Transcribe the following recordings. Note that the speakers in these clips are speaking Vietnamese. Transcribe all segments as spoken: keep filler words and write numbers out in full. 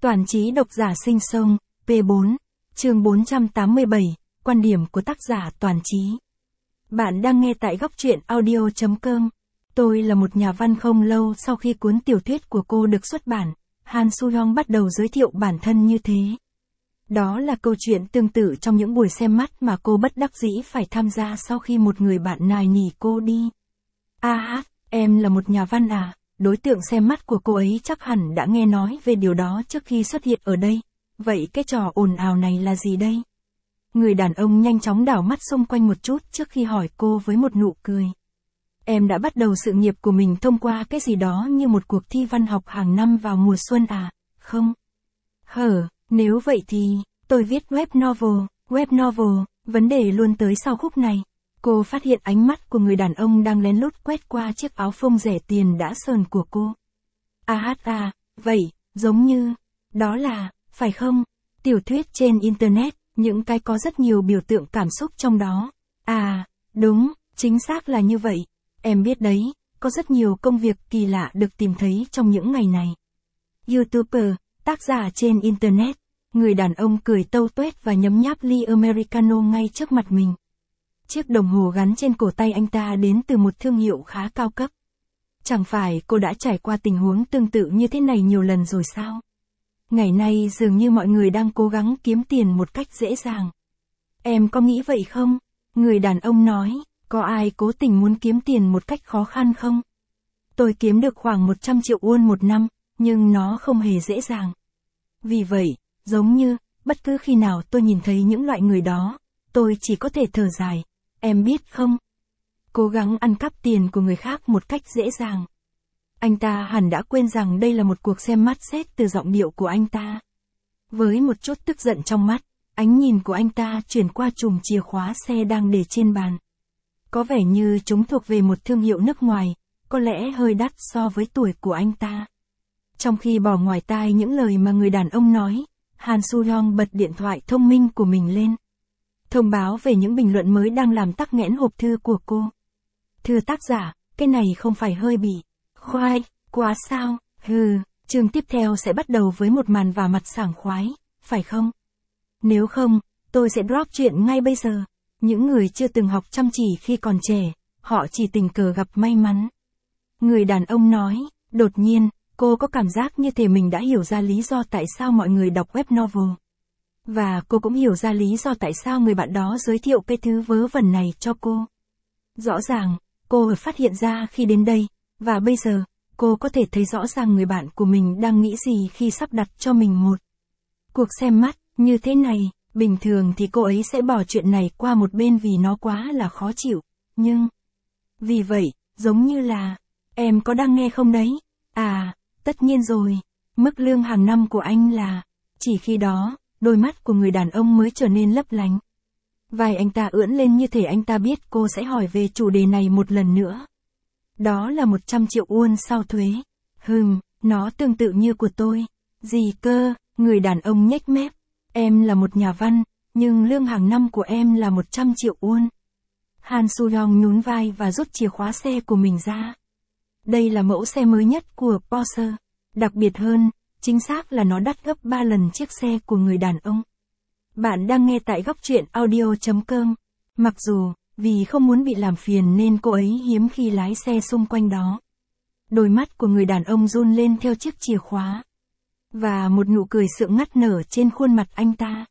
Toàn trí độc giả sinh sông, P bốn, chương bốn trăm tám mươi bảy, quan điểm của tác giả Toàn trí. Bạn đang nghe tại góc truyện audio chấm com. Tôi là một nhà văn. Không lâu sau khi cuốn tiểu thuyết của cô được xuất bản, Han Soo-hyung bắt đầu giới thiệu bản thân như thế. Đó là câu chuyện tương tự trong những buổi xem mắt mà cô bất đắc dĩ phải tham gia sau khi một người bạn nài nỉ cô đi. A hát, em là một nhà văn à? Đối tượng xem mắt của cô ấy chắc hẳn đã nghe nói về điều đó trước khi xuất hiện ở đây. Vậy cái trò ồn ào này là gì đây? Người đàn ông nhanh chóng đảo mắt xung quanh một chút trước khi hỏi cô với một nụ cười. Em đã bắt đầu sự nghiệp của mình thông qua cái gì đó như một cuộc thi văn học hàng năm vào mùa xuân à, không? Hở, nếu vậy thì, tôi viết web novel, web novel, vấn đề luôn tới sau khúc này. Cô phát hiện ánh mắt của người đàn ông đang lén lút quét qua chiếc áo phông rẻ tiền đã sờn của cô. A hát à, vậy, giống như, đó là, phải không? Tiểu thuyết trên Internet, những cái có rất nhiều biểu tượng cảm xúc trong đó. À, đúng, chính xác là như vậy. Em biết đấy, có rất nhiều công việc kỳ lạ được tìm thấy trong những ngày này. YouTuber, tác giả trên Internet, người đàn ông cười tâu tuét và nhấm nháp ly Americano ngay trước mặt mình. Chiếc đồng hồ gắn trên cổ tay anh ta đến từ một thương hiệu khá cao cấp. Chẳng phải cô đã trải qua tình huống tương tự như thế này nhiều lần rồi sao? Ngày nay dường như mọi người đang cố gắng kiếm tiền một cách dễ dàng. Em có nghĩ vậy không? Người đàn ông nói, có ai cố tình muốn kiếm tiền một cách khó khăn không? Tôi kiếm được khoảng một trăm triệu won một năm, nhưng nó không hề dễ dàng. Vì vậy, giống như, bất cứ khi nào tôi nhìn thấy những loại người đó, tôi chỉ có thể thở dài. Em biết không? Cố gắng ăn cắp tiền của người khác một cách dễ dàng. Anh ta hẳn đã quên rằng đây là một cuộc xem mắt xét từ giọng điệu của anh ta. Với một chút tức giận trong mắt, ánh nhìn của anh ta chuyển qua chùm chìa khóa xe đang để trên bàn. Có vẻ như chúng thuộc về một thương hiệu nước ngoài, có lẽ hơi đắt so với tuổi của anh ta. Trong khi bỏ ngoài tai những lời mà người đàn ông nói, Han Soo-hyung bật điện thoại thông minh của mình lên. Thông báo về những bình luận mới đang làm tắc nghẽn hộp thư của cô. Thưa tác giả, cái này không phải hơi bị khoai quá sao? Hừ, chương tiếp theo sẽ bắt đầu với một màn vả mặt sảng khoái, phải không? Nếu không, tôi sẽ drop chuyện ngay bây giờ. Những người chưa từng học chăm chỉ khi còn trẻ, họ chỉ tình cờ gặp may mắn. Người đàn ông nói, đột nhiên, cô có cảm giác như thể mình đã hiểu ra lý do tại sao mọi người đọc web novel. Và cô cũng hiểu ra lý do tại sao người bạn đó giới thiệu cái thứ vớ vẩn này cho cô. Rõ ràng, cô vừa phát hiện ra khi đến đây, và bây giờ, cô có thể thấy rõ ràng người bạn của mình đang nghĩ gì khi sắp đặt cho mình một cuộc xem mắt như thế này. Bình thường thì cô ấy sẽ bỏ chuyện này qua một bên vì nó quá là khó chịu, nhưng... Vì vậy, giống như là... Em có đang nghe không đấy? À, tất nhiên rồi. Mức lương hàng năm của anh là... Chỉ khi đó, đôi mắt của người đàn ông mới trở nên lấp lánh. Vai anh ta ưỡn lên như thể anh ta biết cô sẽ hỏi về chủ đề này một lần nữa. Đó là một trăm triệu won sau thuế. Hừm, nó tương tự như của tôi. Gì cơ? Người đàn ông nhếch mép. Em là một nhà văn, nhưng lương hàng năm của em là một trăm triệu won. Han Soo-hyung nhún vai và rút chìa khóa xe của mình ra. Đây là mẫu xe mới nhất của Porsche. Đặc biệt hơn, chính xác là nó đắt gấp ba lần chiếc xe của người đàn ông. Bạn đang nghe tại góc truyện audio chấm com. Mặc dù, vì không muốn bị làm phiền nên cô ấy hiếm khi lái xe xung quanh đó. Đôi mắt của người đàn ông run lên theo chiếc chìa khóa. Và một nụ cười sượng ngắt nở trên khuôn mặt anh ta.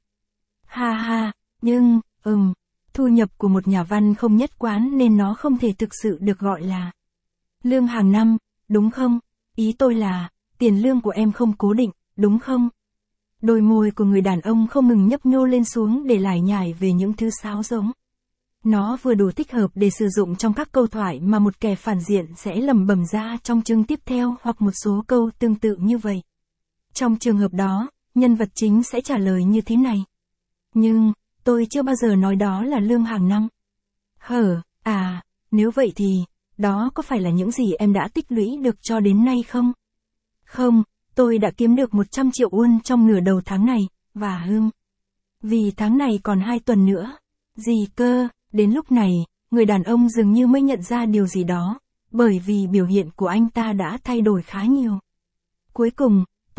Ha ha, nhưng, ừm, thu nhập của một nhà văn không nhất quán nên nó không thể thực sự được gọi là lương hàng năm, đúng không? Ý tôi là, tiền lương của em không cố định, đúng không? Đôi môi của người đàn ông không ngừng nhấp nhô lên xuống để lải nhải về những thứ sáo rỗng. Nó vừa đủ thích hợp để sử dụng trong các câu thoại mà một kẻ phản diện sẽ lẩm bẩm ra trong chương tiếp theo hoặc một số câu tương tự như vậy. Trong trường hợp đó, nhân vật chính sẽ trả lời như thế này. Nhưng, tôi chưa bao giờ nói đó là lương hàng năm. Hở, à, nếu vậy thì, đó có phải là những gì em đã tích lũy được cho đến nay không? Không, tôi đã kiếm được một trăm triệu won trong nửa đầu tháng này, và hừm. Vì tháng này còn hai tuần nữa. Gì cơ, đến lúc này, người đàn ông dường như mới nhận ra điều gì đó, bởi vì biểu hiện của anh ta đã thay đổi khá nhiều. Cuối cùng,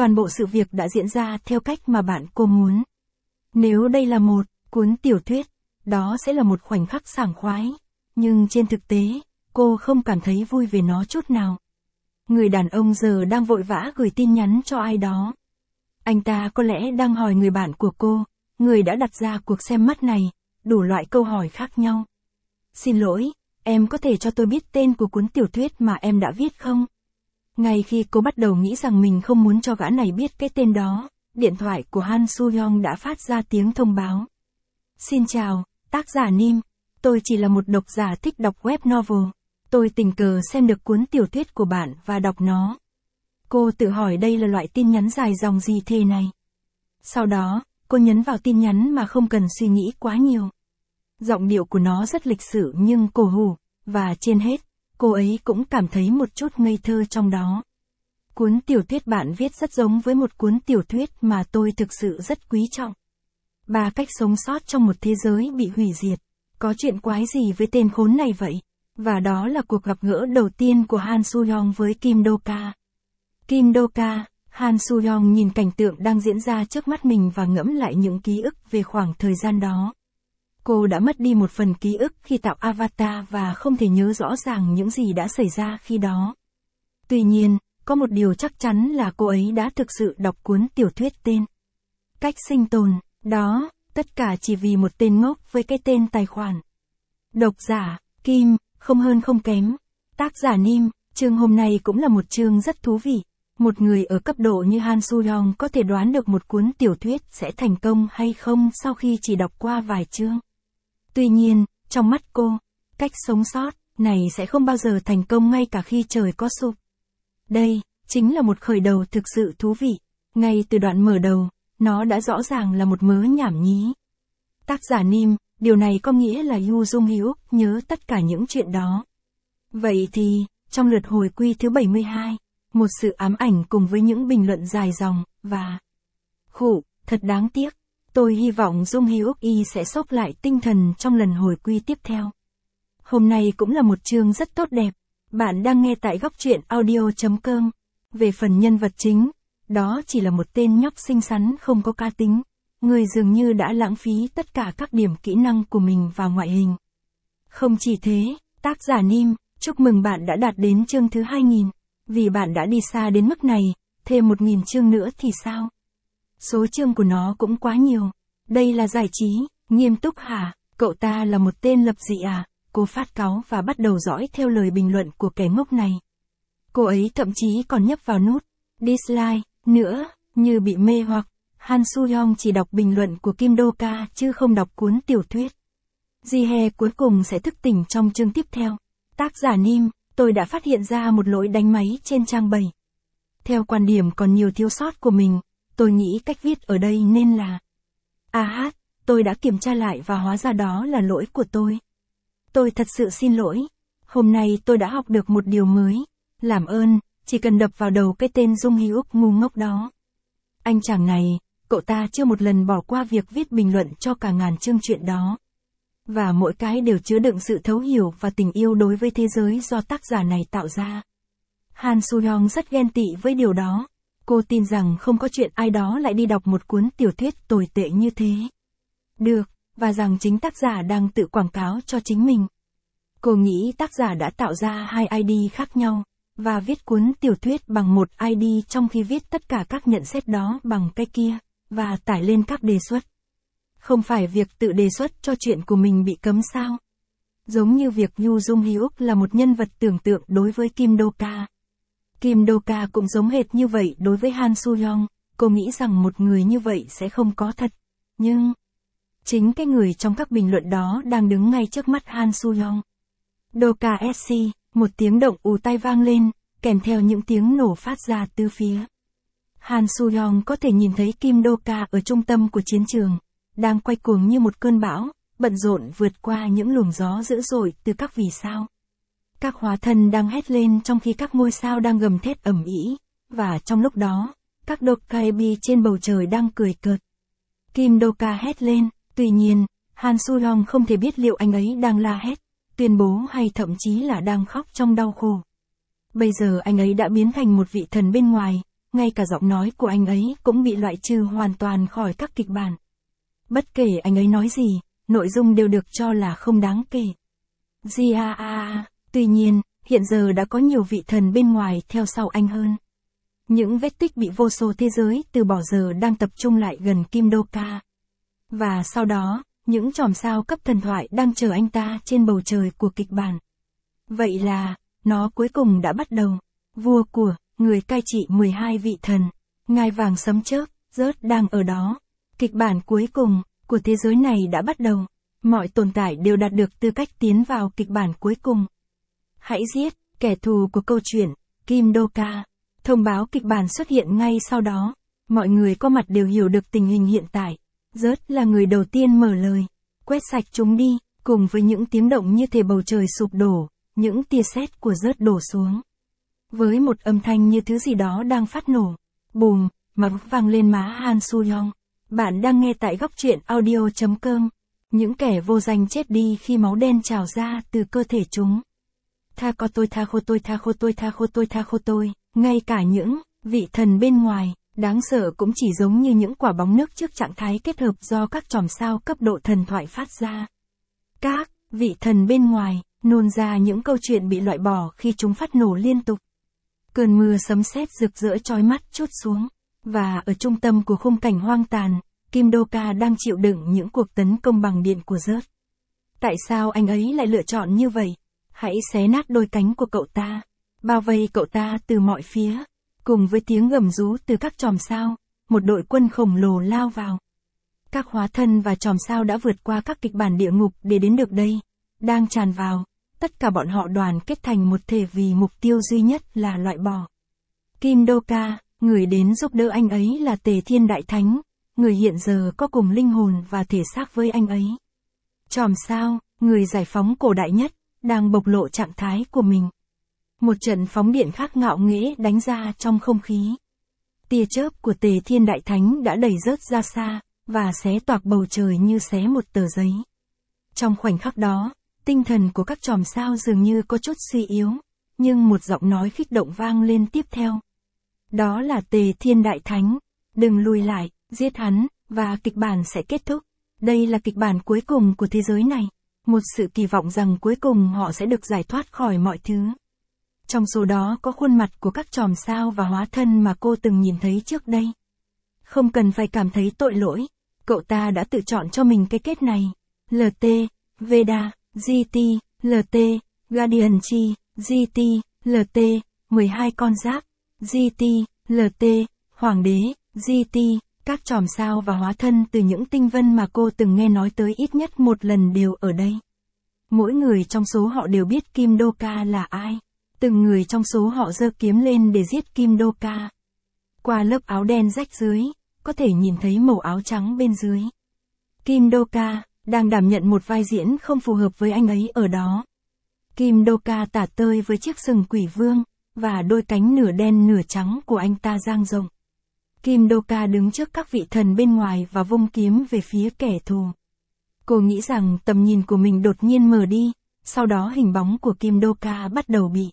toàn bộ sự việc đã diễn ra theo cách mà bạn cô muốn. Nếu đây là một cuốn tiểu thuyết, đó sẽ là một khoảnh khắc sảng khoái, nhưng trên thực tế, cô không cảm thấy vui về nó chút nào. Người đàn ông giờ đang vội vã gửi tin nhắn cho ai đó. Anh ta có lẽ đang hỏi người bạn của cô, người đã đặt ra cuộc xem mắt này, đủ loại câu hỏi khác nhau. Xin lỗi, em có thể cho tôi biết tên của cuốn tiểu thuyết mà em đã viết không? Ngay khi cô bắt đầu nghĩ rằng mình không muốn cho gã này biết cái tên đó, điện thoại của Han Soo-young đã phát ra tiếng thông báo. Xin chào, tác giả Nim. Tôi chỉ là một độc giả thích đọc web novel. Tôi tình cờ xem được cuốn tiểu thuyết của bạn và đọc nó. Cô tự hỏi đây là loại tin nhắn dài dòng gì thế này. Sau đó, cô nhấn vào tin nhắn mà không cần suy nghĩ quá nhiều. Giọng điệu của nó rất lịch sự nhưng cổ hủ, và trên hết, cô ấy cũng cảm thấy một chút ngây thơ trong đó. Cuốn tiểu thuyết bạn viết rất giống với một cuốn tiểu thuyết mà tôi thực sự rất quý trọng. Ba cách sống sót trong một thế giới bị hủy diệt. Có chuyện quái gì với tên khốn này vậy? Và đó là cuộc gặp gỡ đầu tiên của Han Soo-young với Kim Do-ka. Kim Do-ka, Han Soo-young nhìn cảnh tượng đang diễn ra trước mắt mình và ngẫm lại những ký ức về khoảng thời gian đó. Cô đã mất đi một phần ký ức khi tạo avatar và không thể nhớ rõ ràng những gì đã xảy ra khi đó. Tuy nhiên, có một điều chắc chắn là cô ấy đã thực sự đọc cuốn tiểu thuyết tên Cách sinh tồn, đó, tất cả chỉ vì một tên ngốc với cái tên tài khoản. Độc giả, Kim, không hơn không kém. Tác giả Nim, chương hôm nay cũng là một chương rất thú vị. Một người ở cấp độ như Han Soo-young có thể đoán được một cuốn tiểu thuyết sẽ thành công hay không sau khi chỉ đọc qua vài chương. Tuy nhiên, trong mắt cô, cách sống sót này sẽ không bao giờ thành công ngay cả khi trời có sụp. Đây, chính là một khởi đầu thực sự thú vị. Ngay từ đoạn mở đầu, nó đã rõ ràng là một mớ nhảm nhí. Tác giả Nim, điều này có nghĩa là Yoo Jung-hyuk nhớ tất cả những chuyện đó. Vậy thì, trong lượt hồi quy thứ bảy mươi hai, một sự ám ảnh cùng với những bình luận dài dòng, và khụ, thật đáng tiếc. Tôi hy vọng Jung-hyuk y sẽ xốc lại tinh thần trong lần hồi quy tiếp theo. Hôm nay cũng là một chương rất tốt đẹp. Bạn đang nghe tại góc truyện audio chấm com. Về phần nhân vật chính, đó chỉ là một tên nhóc xinh xắn không có cá tính. Người dường như đã lãng phí tất cả các điểm kỹ năng của mình vào ngoại hình. Không chỉ thế, tác giả Nim, chúc mừng bạn đã đạt đến chương thứ hai nghìn. Vì bạn đã đi xa đến mức này, thêm một nghìn chương nữa thì sao? Số chương của nó cũng quá nhiều. Đây là giải trí, nghiêm túc hả? Cậu ta là một tên lập dị à? Cô phát cáu và bắt đầu dõi theo lời bình luận của kẻ ngốc này. Cô ấy thậm chí còn nhấp vào nút dislike nữa, như bị mê hoặc. Han Soo-young chỉ đọc bình luận của Kim Do-ka chứ không đọc cuốn tiểu thuyết. Ji-hye cuối cùng sẽ thức tỉnh trong chương tiếp theo. Tác giả Nim, tôi đã phát hiện ra một lỗi đánh máy trên trang bảy. Theo quan điểm còn nhiều thiếu sót của mình, tôi nghĩ cách viết ở đây nên là À hát, tôi đã kiểm tra lại và hóa ra đó là lỗi của tôi. Tôi thật sự xin lỗi. Hôm nay tôi đã học được một điều mới. Làm ơn, chỉ cần đập vào đầu cái tên Jung-hyuk ngu ngốc đó. Anh chàng này, cậu ta chưa một lần bỏ qua việc viết bình luận cho cả ngàn chương truyện đó. Và mỗi cái đều chứa đựng sự thấu hiểu và tình yêu đối với thế giới do tác giả này tạo ra. Han Soo-young rất ghen tị với điều đó. Cô tin rằng không có chuyện ai đó lại đi đọc một cuốn tiểu thuyết tồi tệ như thế. Được, và rằng chính tác giả đang tự quảng cáo cho chính mình. Cô nghĩ tác giả đã tạo ra hai i đê khác nhau, và viết cuốn tiểu thuyết bằng một i đê trong khi viết tất cả các nhận xét đó bằng cái kia, và tải lên các đề xuất. Không phải việc tự đề xuất cho chuyện của mình bị cấm sao? Giống như việc Yoo Jung-hyuk là một nhân vật tưởng tượng đối với Kim Do-ka. Kim Do-ka cũng giống hệt như vậy đối với Han Soo-young, cô nghĩ rằng một người như vậy sẽ không có thật. Nhưng, chính cái người trong các bình luận đó đang đứng ngay trước mắt Han Soo-young. Do-ka ét xê, một tiếng động ù tai vang lên, kèm theo những tiếng nổ phát ra từ phía. Han Soo-young có thể nhìn thấy Kim Do-ka ở trung tâm của chiến trường, đang quay cuồng như một cơn bão, bận rộn vượt qua những luồng gió dữ dội từ các vì sao. Các hóa thân đang hét lên trong khi các ngôi sao đang gầm thét ầm ĩ, và trong lúc đó, các Dokkaebi trên bầu trời đang cười cợt. Kim Do-ka hét lên, tuy nhiên, Han Soo-young không thể biết liệu anh ấy đang la hét, tuyên bố hay thậm chí là đang khóc trong đau khổ. Bây giờ anh ấy đã biến thành một vị thần bên ngoài, ngay cả giọng nói của anh ấy cũng bị loại trừ hoàn toàn khỏi các kịch bản. Bất kể anh ấy nói gì, nội dung đều được cho là không đáng kể. Gia, tuy nhiên, hiện giờ đã có nhiều vị thần bên ngoài theo sau anh hơn. Những vết tích bị vô số thế giới từ bỏ giờ đang tập trung lại gần Kim Đô-ca. Và sau đó, những chòm sao cấp thần thoại đang chờ anh ta trên bầu trời của kịch bản. Vậy là, nó cuối cùng đã bắt đầu. Vua của, người cai trị mười hai vị thần, ngai vàng sấm chớp, rớt đang ở đó. Kịch bản cuối cùng, của thế giới này đã bắt đầu. Mọi tồn tại đều đạt được tư cách tiến vào kịch bản cuối cùng. Hãy giết, kẻ thù của câu chuyện, Kim Đô-ca. Thông báo kịch bản xuất hiện ngay sau đó. Mọi người có mặt đều hiểu được tình hình hiện tại. Rớt là người đầu tiên mở lời. Quét sạch chúng đi, cùng với những tiếng động như thể bầu trời sụp đổ, những tia sét của rớt đổ xuống. Với một âm thanh như thứ gì đó đang phát nổ. Bùm, mà vang lên má Han Soo-young. Bạn đang nghe tại góc truyện audio chấm com. Những kẻ vô danh chết đi khi máu đen trào ra từ cơ thể chúng. Tha có tôi tha khô tôi tha khô tôi tha khô tôi tha khô tôi. Ngay cả những vị thần bên ngoài, đáng sợ cũng chỉ giống như những quả bóng nước trước trạng thái kết hợp do các chòm sao cấp độ thần thoại phát ra. Các vị thần bên ngoài nôn ra những câu chuyện bị loại bỏ khi chúng phát nổ liên tục. Cơn mưa sấm sét rực rỡ chói mắt trút xuống, và ở trung tâm của khung cảnh hoang tàn, Kim Đô-ca đang chịu đựng những cuộc tấn công bằng điện của rớt. Tại sao anh ấy lại lựa chọn như vậy? Hãy xé nát đôi cánh của cậu ta, bao vây cậu ta từ mọi phía. Cùng với tiếng gầm rú từ các chòm sao, một đội quân khổng lồ lao vào. Các hóa thân và chòm sao đã vượt qua các kịch bản địa ngục để đến được đây, đang tràn vào. Tất cả bọn họ đoàn kết thành một thể vì mục tiêu duy nhất là loại bỏ Kim Đô-ca. Người đến giúp đỡ anh ấy là Tề Thiên Đại Thánh, người hiện giờ có cùng linh hồn và thể xác với anh ấy. Chòm sao, người giải phóng cổ đại nhất, đang bộc lộ trạng thái của mình. Một trận phóng điện khác ngạo nghễ đánh ra trong không khí. Tia chớp của Tề Thiên Đại Thánh đã đẩy rớt ra xa, và xé toạc bầu trời như xé một tờ giấy. Trong khoảnh khắc đó, tinh thần của các chòm sao dường như có chút suy yếu, nhưng một giọng nói kích động vang lên tiếp theo. Đó là Tề Thiên Đại Thánh, đừng lùi lại, giết hắn, và kịch bản sẽ kết thúc. Đây là kịch bản cuối cùng của thế giới này. Một sự kỳ vọng rằng cuối cùng họ sẽ được giải thoát khỏi mọi thứ. Trong số đó có khuôn mặt của các chòm sao và hóa thân mà cô từng nhìn thấy trước đây. Không cần phải cảm thấy tội lỗi, cậu ta đã tự chọn cho mình cái kết này. lờ tê, Veda, giê tê, lờ tê, Guardian Chi, giê tê, lờ tê, mười hai con giáp, giê tê, lờ tê, Hoàng đế, giê tê, các chòm sao và hóa thân từ những tinh vân mà cô từng nghe nói tới ít nhất một lần đều ở đây. Mỗi người trong số họ đều biết Kim Đô-ca là ai. Từng người trong số họ giơ kiếm lên để giết Kim Đô-ca. Qua lớp áo đen rách dưới, có thể nhìn thấy màu áo trắng bên dưới. Kim Đô-ca đang đảm nhận một vai diễn không phù hợp với anh ấy ở đó. Kim Đô-ca tả tơi với chiếc sừng quỷ vương, và đôi cánh nửa đen nửa trắng của anh ta dang rộng. Kim Đô-ca đứng trước các vị thần bên ngoài và vung kiếm về phía kẻ thù. Cô nghĩ rằng tầm nhìn của mình đột nhiên mờ đi, sau đó hình bóng của Kim Đô-ca bắt đầu bị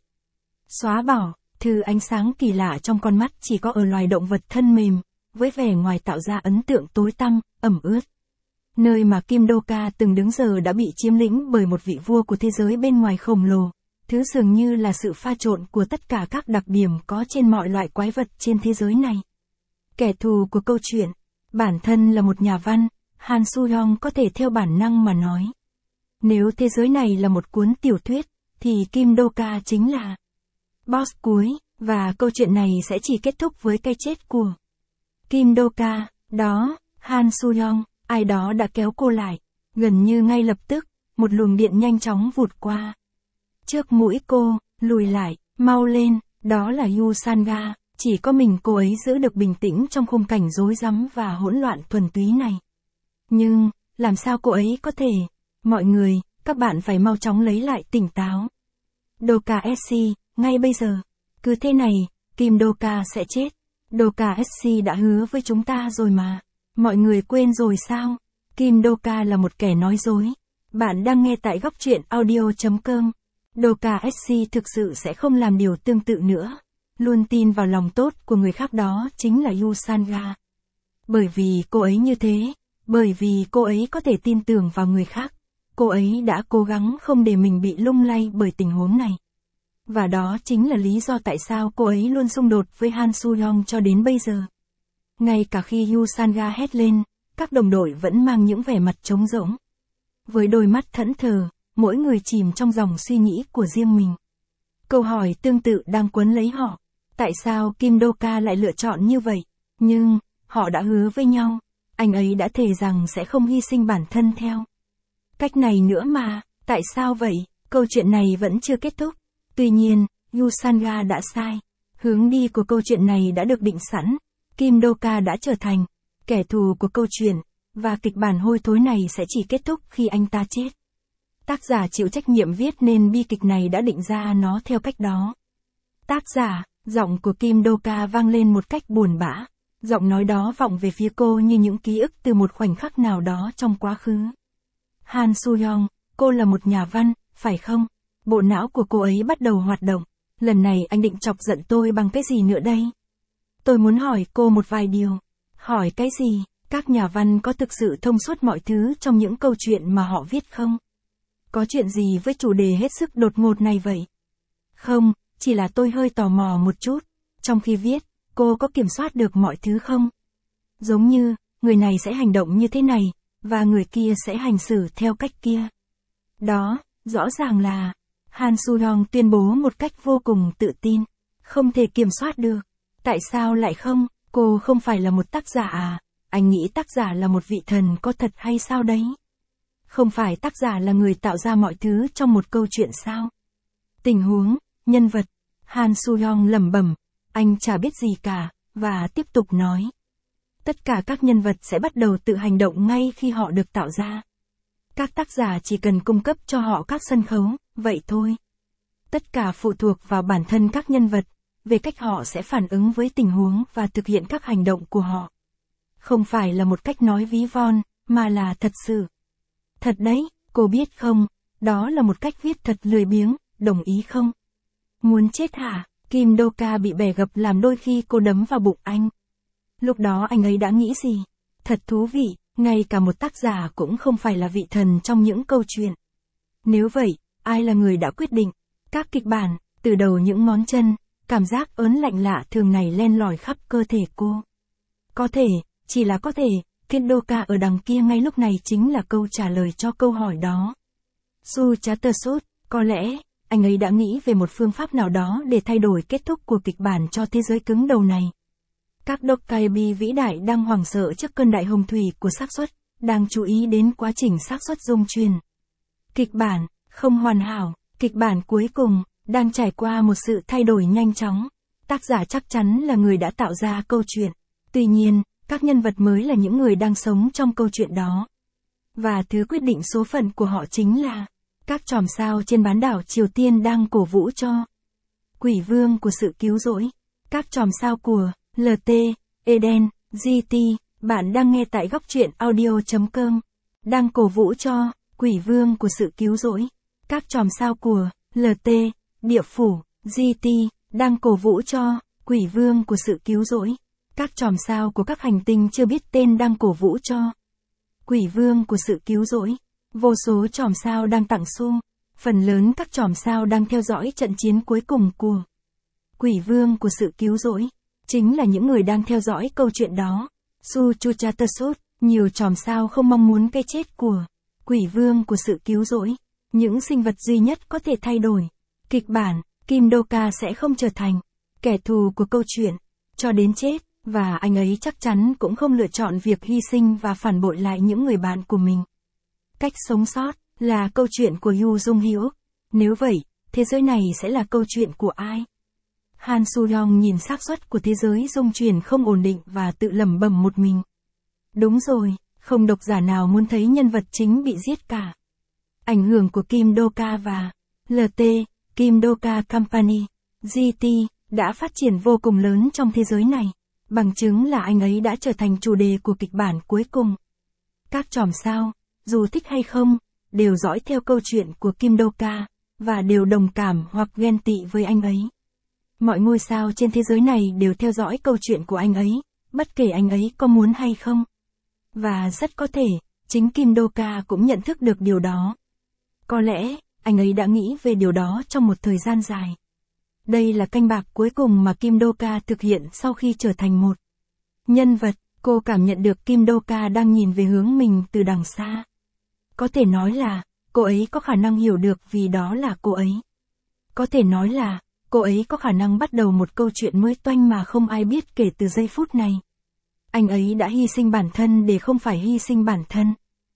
xóa bỏ. Thứ ánh sáng kỳ lạ trong con mắt chỉ có ở loài động vật thân mềm, với vẻ ngoài tạo ra ấn tượng tối tăm, ẩm ướt. Nơi mà Kim Đô-ca từng đứng giờ đã bị chiếm lĩnh bởi một vị vua của thế giới bên ngoài khổng lồ, thứ dường như là sự pha trộn của tất cả các đặc điểm có trên mọi loại quái vật trên thế giới này. Kẻ thù của câu chuyện, bản thân là một nhà văn, Han Soo-young có thể theo bản năng mà nói. Nếu thế giới này là một cuốn tiểu thuyết, thì Kim Đô-ca chính là boss cuối, và câu chuyện này sẽ chỉ kết thúc với cái chết của Kim Đô-ca. Đó, Han Soo-young, ai đó đã kéo cô lại. Gần như ngay lập tức, một luồng điện nhanh chóng vụt qua trước mũi cô, lùi lại, mau lên, đó là Yu Sanga. Chỉ có mình cô ấy giữ được bình tĩnh trong khung cảnh rối rắm và hỗn loạn thuần túy này. Nhưng, làm sao cô ấy có thể? Mọi người, các bạn phải mau chóng lấy lại tỉnh táo. Đô-ca ét xê, ngay bây giờ. Cứ thế này, Kim Đô-ca sẽ chết. Đô-ca ét xê đã hứa với chúng ta rồi mà. Mọi người quên rồi sao? Kim Đô-ca là một kẻ nói dối. Bạn đang nghe tại góc truyện audio chấm com. Đô-ca ét xê thực sự sẽ không làm điều tương tự nữa. luôn tin vào lòng tốt của người khác, đó chính là Yusanga. Bởi vì cô ấy như thế, bởi vì cô ấy có thể tin tưởng vào người khác, cô ấy đã cố gắng không để mình bị lung lay bởi tình huống này. Và đó chính là lý do tại sao cô ấy luôn xung đột với Han Soo-young cho đến bây giờ. Ngay cả khi Yusanga hét lên, các đồng đội vẫn mang những vẻ mặt trống rỗng. Với đôi mắt thẫn thờ, mỗi người chìm trong dòng suy nghĩ của riêng mình. Câu hỏi tương tự đang quấn lấy họ. Tại sao Kim Do-ka lại lựa chọn như vậy? Nhưng, họ đã hứa với nhau. Anh ấy đã thề rằng sẽ không hy sinh bản thân theo cách này nữa mà. Tại sao vậy? Câu chuyện này vẫn chưa kết thúc. Tuy nhiên, Yusanga đã sai. Hướng đi của câu chuyện này đã được định sẵn. Kim Do-ka đã trở thành kẻ thù của câu chuyện, và kịch bản hôi thối này sẽ chỉ kết thúc khi anh ta chết. Tác giả chịu trách nhiệm viết nên bi kịch này đã định ra nó theo cách đó. Tác giả, giọng của Kim Do-ka vang lên một cách buồn bã. Giọng nói đó vọng về phía cô như những ký ức từ một khoảnh khắc nào đó trong quá khứ. Han Soo-young, cô là một nhà văn, phải không? Bộ não của cô ấy bắt đầu hoạt động. Lần này anh định chọc giận tôi bằng cái gì nữa đây? Tôi muốn hỏi cô một vài điều. Hỏi cái gì? Các nhà văn có thực sự thông suốt mọi thứ trong những câu chuyện mà họ viết không? Có chuyện gì với chủ đề hết sức đột ngột này vậy? Không, chỉ là tôi hơi tò mò một chút. Trong khi viết, cô có kiểm soát được mọi thứ không? Giống như, người này sẽ hành động như thế này, và người kia sẽ hành xử theo cách kia. Đó, rõ ràng là, Han Soo-young tuyên bố một cách vô cùng tự tin. Không thể kiểm soát được. Tại sao lại không? Cô không phải là một tác giả à? Anh nghĩ tác giả là một vị thần có thật hay sao đấy? Không phải tác giả là người tạo ra mọi thứ trong một câu chuyện sao? Tình huống, nhân vật. Han Soo-young lẩm bẩm, anh chả biết gì cả, và tiếp tục nói. Tất cả các nhân vật sẽ bắt đầu tự hành động ngay khi họ được tạo ra. Các tác giả chỉ cần cung cấp cho họ các sân khấu, vậy thôi. Tất cả phụ thuộc vào bản thân các nhân vật, về cách họ sẽ phản ứng với tình huống và thực hiện các hành động của họ. Không phải là một cách nói ví von, mà là thật sự. Thật đấy, cô biết không, đó là một cách viết thật lười biếng, đồng ý không? Muốn chết hả? Kim Do-ka bị bẻ gập làm đôi khi cô đấm vào bụng anh. Lúc đó anh ấy đã nghĩ gì? Thật thú vị, ngay cả một tác giả cũng không phải là vị thần trong những câu chuyện. Nếu vậy, ai là người đã quyết định? Các kịch bản, từ đầu những ngón chân, cảm giác ớn lạnh lạ thường này len lỏi khắp cơ thể cô. Có thể, chỉ là có thể, Kim Do-ka ở đằng kia ngay lúc này chính là câu trả lời cho câu hỏi đó. Su Chattersut, có lẽ, anh ấy đã nghĩ về một phương pháp nào đó để thay đổi kết thúc của kịch bản cho thế giới cứng đầu này. Các Dokkaebi vĩ đại đang hoảng sợ trước cơn đại hồng thủy của xác suất, đang chú ý đến quá trình xác suất dung truyền. Kịch bản, không hoàn hảo, kịch bản cuối cùng, đang trải qua một sự thay đổi nhanh chóng. Tác giả chắc chắn là người đã tạo ra câu chuyện. Tuy nhiên, các nhân vật mới là những người đang sống trong câu chuyện đó. Và thứ quyết định số phận của họ chính là các chòm sao trên bán đảo Triều Tiên đang cổ vũ cho Quỷ Vương của sự cứu rỗi. Các chòm sao của lờ tê, Eden, giê tê, bạn đang nghe tại góc truyện audio chấm com. Đang cổ vũ cho Quỷ Vương của sự cứu rỗi. Các chòm sao của lờ tê, Địa Phủ, giê tê, đang cổ vũ cho Quỷ Vương của sự cứu rỗi. Các chòm sao của các hành tinh chưa biết tên đang cổ vũ cho Quỷ Vương của sự cứu rỗi. Vô số chòm sao đang tặng xu. Phần lớn các chòm sao đang theo dõi trận chiến cuối cùng của Quỷ Vương của sự cứu rỗi. Chính là những người đang theo dõi câu chuyện đó. Su Chattersut, nhiều chòm sao không mong muốn cái chết của Quỷ Vương của sự cứu rỗi. Những sinh vật duy nhất có thể thay đổi kịch bản, Kim Do-ka sẽ không trở thành kẻ thù của câu chuyện cho đến chết, và anh ấy chắc chắn cũng không lựa chọn việc hy sinh và phản bội lại những người bạn của mình. Cách sống sót là câu chuyện của Yu Jung Hyuk. Nếu vậy, thế giới này sẽ là câu chuyện của ai? Han Soo-young nhìn xác suất của thế giới dung chuyển không ổn định và tự lẩm bẩm một mình. Đúng rồi, không độc giả nào muốn thấy nhân vật chính bị giết cả. Ảnh hưởng của Kim Do-ka và lờ tê, Kim Do-ka Company, giê tê, đã phát triển vô cùng lớn trong thế giới này. Bằng chứng là anh ấy đã trở thành chủ đề của kịch bản cuối cùng. Các chòm sao, dù thích hay không, đều dõi theo câu chuyện của Kim Do-ka, và đều đồng cảm hoặc ghen tị với anh ấy. Mọi ngôi sao trên thế giới này đều theo dõi câu chuyện của anh ấy, bất kể anh ấy có muốn hay không. Và rất có thể, chính Kim Do-ka cũng nhận thức được điều đó. Có lẽ, anh ấy đã nghĩ về điều đó trong một thời gian dài. Đây là canh bạc cuối cùng mà Kim Do-ka thực hiện sau khi trở thành một nhân vật. Cô cảm nhận được Kim Do-ka đang nhìn về hướng mình từ đằng xa. Có thể nói là, cô ấy có khả năng hiểu được vì đó là cô ấy. Có thể nói là, cô ấy có khả năng bắt đầu một câu chuyện mới toanh mà không ai biết kể từ giây phút này. Anh ấy đã hy sinh bản thân để không phải hy sinh bản thân.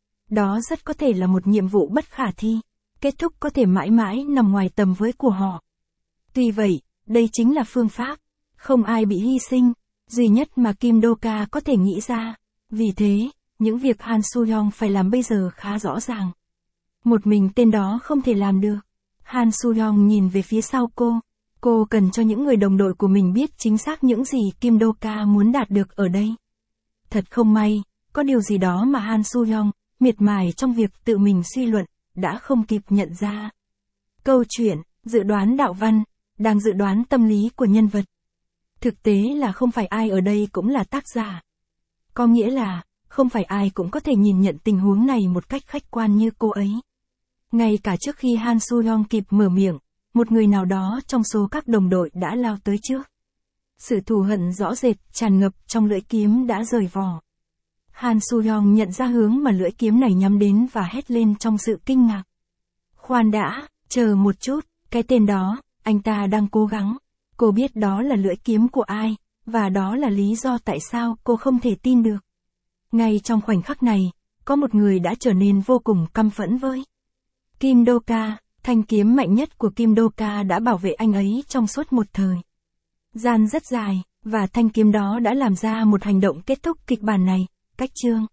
Đó rất có thể là một nhiệm vụ bất khả thi, kết thúc có thể mãi mãi nằm ngoài tầm với của họ. Tuy vậy, đây chính là phương pháp, không ai bị hy sinh, duy nhất mà Kim Do-ka có thể nghĩ ra. Vì thế, những việc Han Soo-hyung phải làm bây giờ khá rõ ràng. Một mình tên đó không thể làm được. Han Soo-hyung nhìn về phía sau cô. Cô cần cho những người đồng đội của mình biết chính xác những gì Kim Do-ka muốn đạt được ở đây. Thật không may, có điều gì đó mà Han Soo-hyung, miệt mài trong việc tự mình suy luận, đã không kịp nhận ra. Câu chuyện, dự đoán đạo văn, đang dự đoán tâm lý của nhân vật. Thực tế là không phải ai ở đây cũng là tác giả. Có nghĩa là, không phải ai cũng có thể nhìn nhận tình huống này một cách khách quan như cô ấy. Ngay cả trước khi Han Soo-hyung kịp mở miệng, một người nào đó trong số các đồng đội đã lao tới trước. Sự thù hận rõ rệt tràn ngập trong lưỡi kiếm đã rời vỏ. Han Soo-hyung nhận ra hướng mà lưỡi kiếm này nhắm đến và hét lên trong sự kinh ngạc. Khoan đã, chờ một chút, cái tên đó, anh ta đang cố gắng. Cô biết đó là lưỡi kiếm của ai, và đó là lý do tại sao cô không thể tin được. Ngay trong khoảnh khắc này, có một người đã trở nên vô cùng căm phẫn với Kim Do-ka. Thanh kiếm mạnh nhất của Kim Do-ka đã bảo vệ anh ấy trong suốt một thời gian rất dài, và thanh kiếm đó đã làm ra một hành động kết thúc kịch bản này. Cách chương